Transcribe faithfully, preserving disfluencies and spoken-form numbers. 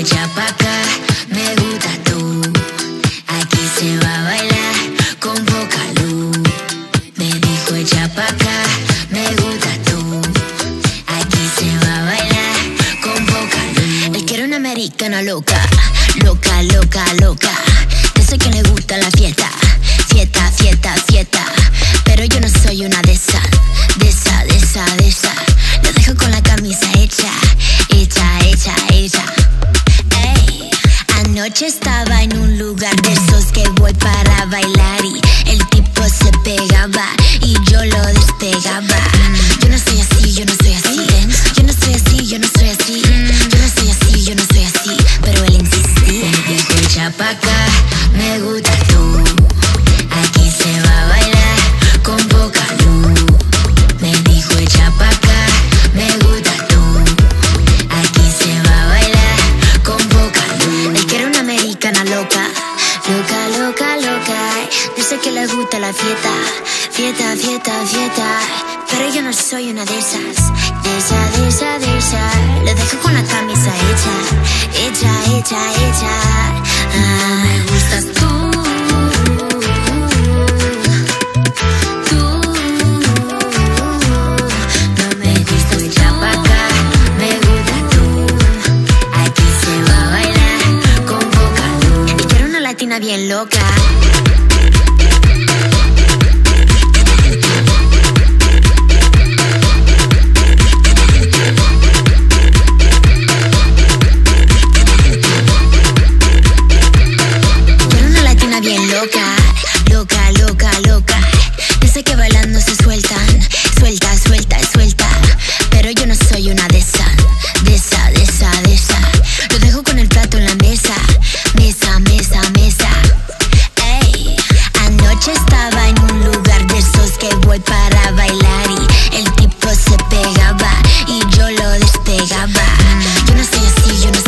echa pa' acá, me gusta tú. Aquí se va a bailar con poca luz. Me dijo echa pa' acá, me gusta tú. Aquí se va a bailar con poca luz. Él quiere una americana loca, loca, loca, loca. Yo sé que le gusta la fiesta, fiesta, fiesta, fiesta. Pero yo no soy una de esas, de esa, de esa, de esa. Lo dejo con la camisa hecha, hecha, hecha, hecha. Ey, anoche estaba en un lugar de esos que voy para bailar y el tipo se pegaba y yo lo despegaba. Yo no soy así, yo no soy así. Yo no soy así, yo no soy así. Yo no soy así, yo no soy así. Pero él insistía. Me dijo echa pa' acá, me gusta tú. Aquí se va a bailar con poca luz. Me dijo echa pa' acá, me gusta tú. Aquí se va a bailar con poca luz. Él quiere una americana loca, loca, loca, loca. Yo sé que le gusta la fiesta, fiesta, fiesta, fiesta. Pero yo no soy una de esas, de esa, de esa, de esa. Lo dejo con la camisa hecha, hecha, hecha, hecha. Ah, me gustas tú. Bien loca. Quiero una latina bien loca, loca, loca, loca. Yo sé que bailando se sueltan, suelta, suelta, suelta. Pero yo no soy una de esas, de esa, de esa, de esa. Lo dejo con el plato en la mesa, mesa, mesa, mesa. Ey, anoche estaba en un lugar de esos que voy para bailar y el tipo se pegaba y yo lo despegaba. Yo no soy así, yo no